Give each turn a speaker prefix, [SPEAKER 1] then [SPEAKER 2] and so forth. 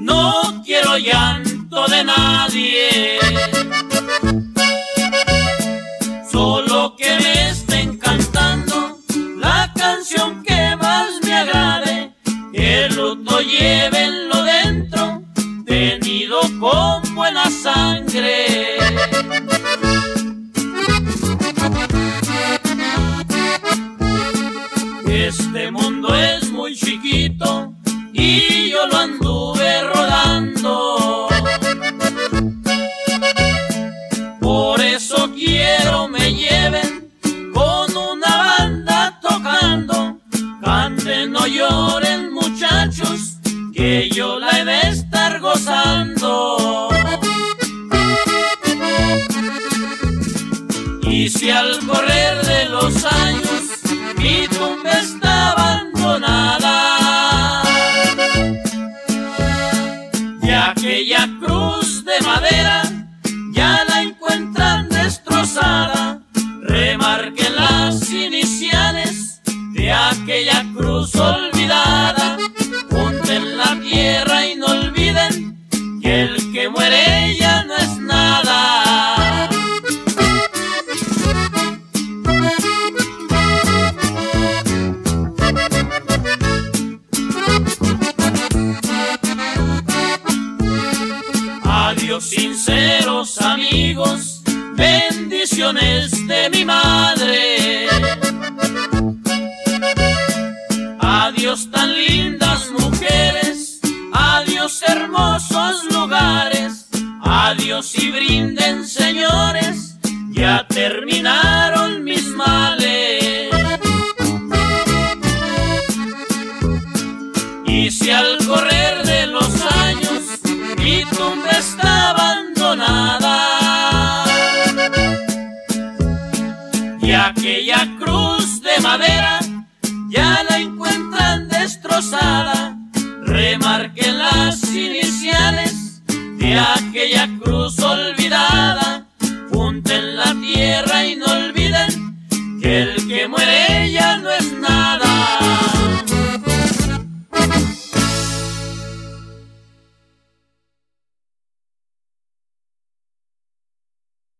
[SPEAKER 1] no quiero llanto de nadie, solo que me estén cantando la canción que más me agrade. El luto llévenlo dentro, tenido con buena sangre. Este mundo es muy chiquito y yo lo anduve rodando. Por eso quiero me lleven con una banda tocando. Canten, no lloren muchachos, que yo la he de estar gozando. Y si al correr de los años mi tumba está abandonada y aquella cruz de madera ya la encuentran destrozada, remarquen las iniciales de aquella cruz olvidada, junten la tierra y no olviden que el que muere ya no es nada. Adiós sinceros amigos, bendiciones de mi madre. Adiós tan lindas mujeres, adiós hermosos lugares, adiós y brinden señores, ya terminaron mis males. Y si al correr de los años mi tumba está abandonada y aquella cruz de madera ya la encuentran destrozada, remarquen las iniciales de aquella cruz olvidada, junten la tierra y no olviden que el que muere